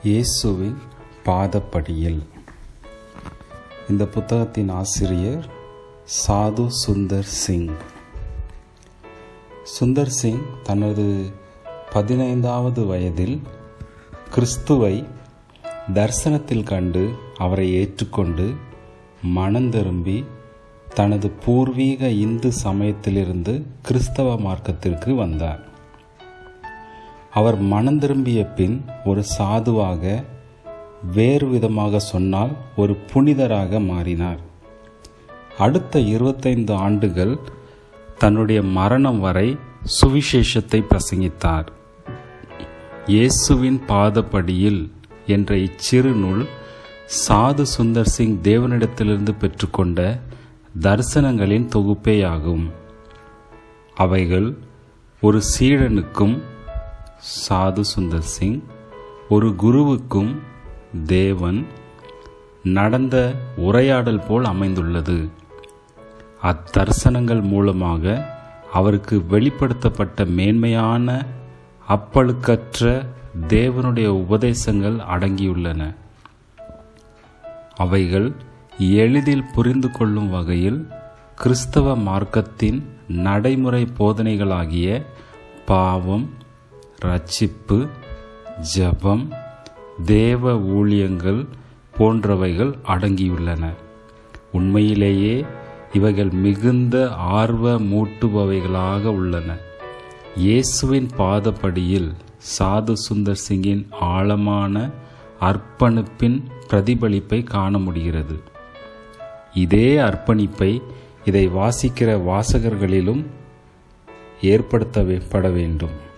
இயேசுவின் பாதப்படியில். இந்த புத்தகத்தின் ஆசிரியர் சாது சுந்தர் சிங். சுந்தர் சிங் தனது 15வது வயதில் கிறிஸ்துவை தரிசனத்தில் கண்டு அவரை ஏற்றுக்கொண்டு மனம் திரும்பி தனது பூர்வீக இந்து சமயத்திலிருந்து கிறிஸ்தவ மார்க்கத்திற்கு வந்தார். அவர் மனம் திரும்பிய பின் ஒரு சாதுவாக, வேறு விதமாக சொன்னால் ஒரு புனிதராக மாறினார். அடுத்த 25 ஆண்டுகள் தன்னுடைய மரணம் வரை சுவிசேஷத்தை பிரசங்கித்தார். இயேசுவின் பாதப்படியில் என்ற இச்சிறு நூல் சாது சுந்தர் சிங் தேவனிடத்திலிருந்து பெற்றுக்கொண்ட தரிசனங்களின் தொகுப்பேயாகும். அவைகள் ஒரு சீடனுக்கும் சாது சுந்தர் சிங், ஒரு குருவுக்கும் தேவன் நடந்த உரையாடல் போல் அமைந்துள்ளது. அத்தரிசனங்கள் மூலமாக அவருக்கு வெளிப்படுத்தப்பட்ட மேன்மையான அப்பழுக்கற்ற தேவனுடைய உபதேசங்கள் அடங்கியுள்ளன. அவைகள் எளிதில் புரிந்து கொள்ளும் வகையில் கிறிஸ்தவ மார்க்கத்தின் நடைமுறை போதனைகளாகிய பாவம், ரட்சிப்பு, ஜெபம், தேவ ஊழியங்கள் போன்றவைகள் அடங்கியுள்ளன. உண்மையிலேயே இவைகள் மிகுந்த ஆர்வமூட்டுபவைகளாக உள்ளன. இயேசுவின் பாதப்படியில் சாது சுந்தர் சிங்கின் ஆழமான அர்ப்பணிப்பின் பிரதிபலிப்பை காண முடிகிறது. இதே அர்ப்பணிப்பை இதை வாசிக்கிற வாசகர்களிலும் ஏற்படுத்தப்பட வேண்டும்.